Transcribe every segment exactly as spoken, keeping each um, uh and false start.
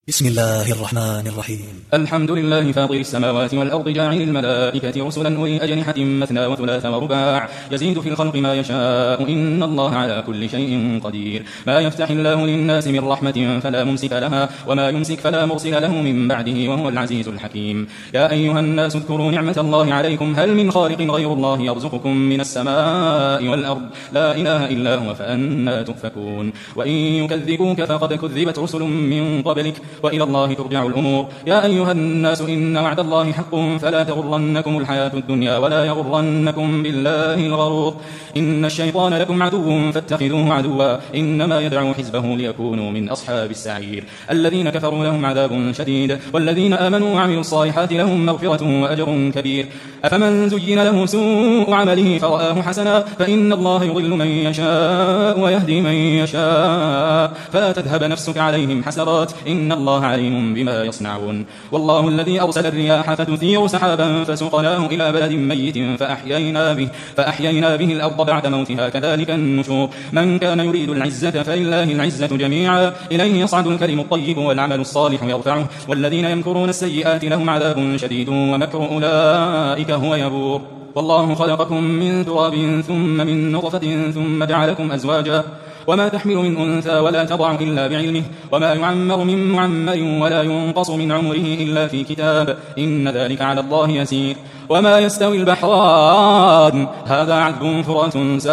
بسم الله الرحمن الرحيم. الحمد لله فاطر السماوات والأرض جاعل الملائكة رسلا أولي أجنحة مثنى وثلاث ورباع يزيد في الخلق ما يشاء إن الله على كل شيء قدير. ما يفتح الله للناس من رحمة فلا ممسك لها وما يمسك فلا مرسل له من بعده وهو العزيز الحكيم. يا أيها الناس اذكروا نعمة الله عليكم هل من خالق غير الله يرزقكم من السماء والأرض لا إله إلا هو فأنى تؤفكون. وإن يكذبوك فقد كذبت رسل من قبلك وإلى الله ترجع الأمور. يا أيها الناس إن وعد الله حق فلا تغرنكم الحياة الدنيا ولا يغرنكم بالله الغرور. إن الشيطان لكم عدو فاتخذوه عدوا إنما يدعو حزبه ليكونوا من أصحاب السعير. الذين كفروا لهم عذاب شديد والذين آمنوا وعملوا الصالحات لهم مغفرة وأجر كبير. أفمن زين له سوء عمله فرآه حسنا فإن الله يضل من يشاء ويهدي من يشاء فلا تذهب نفسك عليهم حسرات إن الله عليم بما يصنعون. والله الذي أرسل الرياح فتثير سحابا فسقناه إلى بلد ميت فأحيينا به, فأحيينا به الأرض بعد موتها كذلك النشور. من كان يريد العزة فلله العزة جميعا إليه يصعد الكلم الطيب والعمل الصالح يرفعه والذين يمكرون السيئات لهم عذاب شديد ومكر أولئك هو يبور. والله خلقكم من تراب ثم من نطفة ثم جعلكم أزواجا وما تحمل من أنثى ولا تضع إلا بعلمه وما يعمر من معمر ولا ينقص من عمره إلا في كتاب إن ذلك على الله يسير. وما يستوي البحران هذا عذب فرات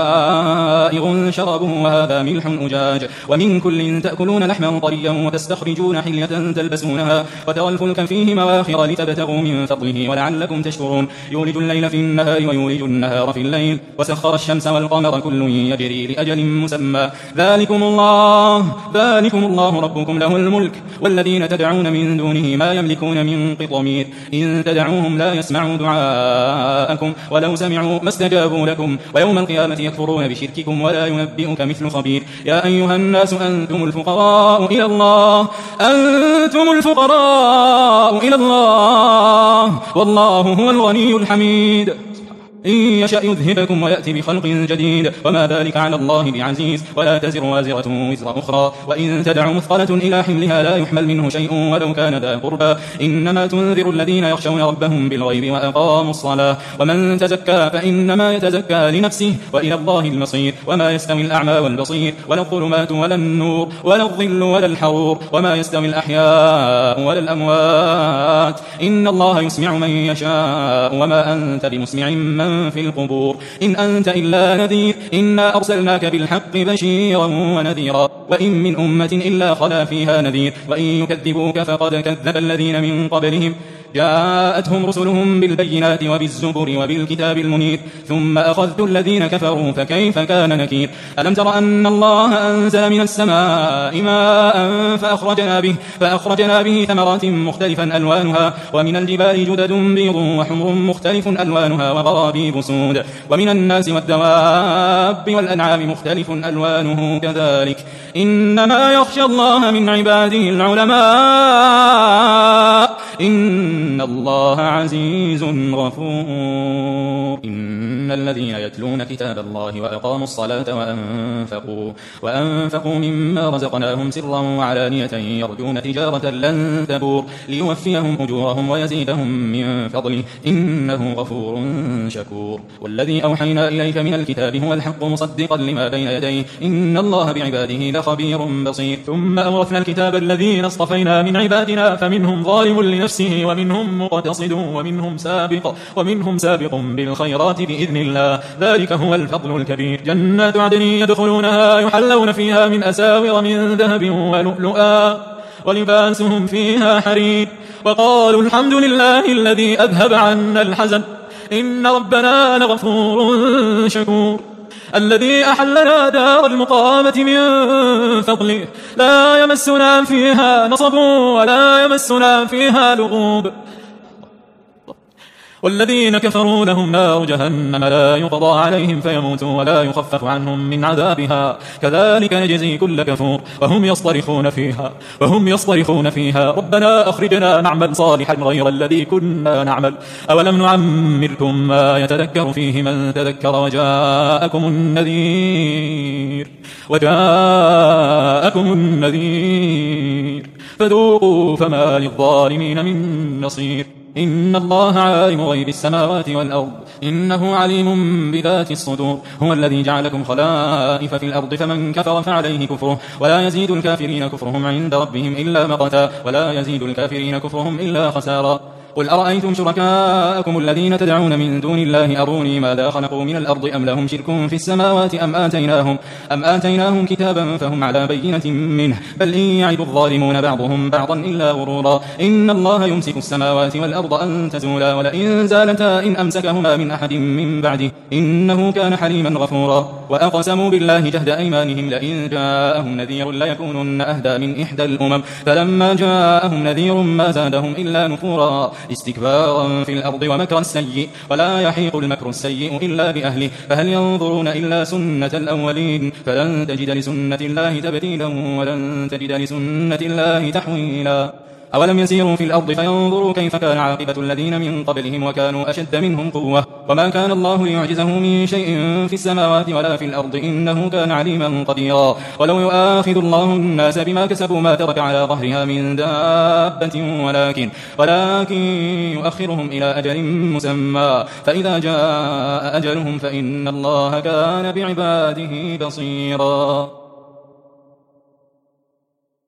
سائغ شربه وهذا ملح أجاج ومن كل تأكلون لحما طريا وتستخرجون حلية تلبسونها وترى الفلك فيه مواخر لتبتغوا من فضله ولعلكم تشكرون. يولج الليل في النهار ويولج النهار في الليل وسخر الشمس والقمر كل يجري لأجل مسمى ذلكم الله ذلكم الله ربكم له الملك والذين تدعون من دونه ما يملكون من قطمير إن تدعوهم لا يسمعوا دعاءكم ولو سمعوا ما استجابوا لكم ويوم القيامة يكفرون بشرككم ولا ينبئك مثل خبير. يا أيها الناس أنتم الفقراء إلى الله أنتم الفقراء إلى الله والله هو الغني الحميد. إن يشأ يذهبكم ويأتي بخلق جديد وما ذلك على الله بعزيز. ولا تزر وازرة وزر أخرى وإن تدع مثقلة إلى حملها لا يحمل منه شيء ولو كان ذا قربى إنما تنذر الذين يخشون ربهم بالغيب وأقاموا الصلاة ومن تزكى فإنما يتزكى لنفسه وإلى الله المصير. وما يستوي الأعمى والبصير ولا الظلمات ولا النور ولا الظل ولا الحرور وما يستوي الأحياء ولا الأموات إن الله يسمع من يشاء وما أنت بمسمع من في القبور إن أنت إلا نذير إنا أرسلناك بالحق بشيرا ونذيرا وإن من أمة إلا خلا فيها نذير وإن يكذبوك فقد كذب الذين من قبلهم جاءتهم رسلهم بالبينات وبالزبر وبالكتاب المنير ثم أخذت الذين كفروا فكيف كان نكير. ألم تر أن الله أنزل من السماء ماء فأخرجنا به, فأخرجنا به ثمرات مختلفا ألوانها ومن الجبال جدد بيض وحمر مختلف ألوانها وغرابيب سود ومن الناس والدواب والأنعام مختلف ألوانه كذلك إنما يخشى الله من عباده العلماء إن الله عزيز غفور. إن الذين يتلون كتاب الله وأقاموا الصلاة وأنفقوا, وأنفقوا مما رزقناهم سرا وعلانية يرجون تجارة لن تبور ليوفيهم أجورهم ويزيدهم من فضله إنه غفور شكور. والذي أوحينا إليك من الكتاب هو الحق مصدقا لما بين يديه إن الله بعباده لخبير بصير. ثم أورثنا الكتاب الذين اصطفينا من عبادنا فمنهم ظالم لنفسه ومنهم مقتصد ومنهم سابق ومنهم سابق بالخيرات بإذن الله ذلك هو الفضل الكبير. جنات عدن يدخلونها يحلون فيها من أساور من ذهب ولؤلؤا ولباسهم فيها حرير وقالوا الحمد لله الذي أذهب عنا الحزن إن ربنا لغفور شكور. الذي أحلنا دار المقامة من فضله لا يمسنا فيها نصب ولا يمسنا فيها لغوب والذين كفروا لهم نار جهنم لا يقضى عليهم فيموتوا ولا يخفف عنهم من عذابها كذلك نجزي كل كفور. وهم يصطرخون فيها وهم يصطرخون فيها ربنا أخرجنا نعمل صالحا غير الذي كنا نعمل أولم نعمركم ما يتذكر فيه من تذكر وجاءكم النذير وجاءكم النذير فذوقوا فما للظالمين من نصير. إن الله عالم غيب السماوات والأرض إنه عليم بذات الصدور. هو الذي جعلكم خلائف في الأرض فمن كفر فعليه كفره ولا يزيد الكافرين كفرهم عند ربهم إلا مقتا ولا يزيد الكافرين كفرهم إلا خسارا. قل أرأيتم شركاءكم الذين تدعون من دون الله أروني ماذا خلقوا من الأرض أم لهم شرك في السماوات أم آتيناهم, أم آتيناهم كتابا فهم على بينة منه بل إن يعد الظالمون بعضهم بعضا إلا غرورا. إن الله يمسك السماوات والأرض أن تزولا ولئن زالتا إن أمسكهما من أحد من بعده إنه كان حليما غفورا. وأقسموا بالله جهد أيمانهم لئن جاءهم نذير ليكونن أهدى من إحدى الأمم فلما جاءهم نذير ما زادهم إلا نفورا استكبارا في الأرض ومكر السيء ولا يحيق المكر السيء إلا بأهله فهل ينظرون إلا سنة الأولين فلن تجد لسنة الله تبديلا ولن تجد لسنة الله تحويلا. أولم يسيروا في الأرض فينظروا كيف كان عاقبة الذين من قبلهم وكانوا أشد منهم قوة وما كان الله ليعجزه من شيء في السماوات ولا في الأرض إنه كان عليما قديرا. ولو يؤاخذ الله الناس بما كسبوا ما ترك على ظهرها من دابة ولكن, ولكن يؤخرهم إلى أجل مسمى فإذا جاء أجلهم فإن الله كان بعباده بصيرا.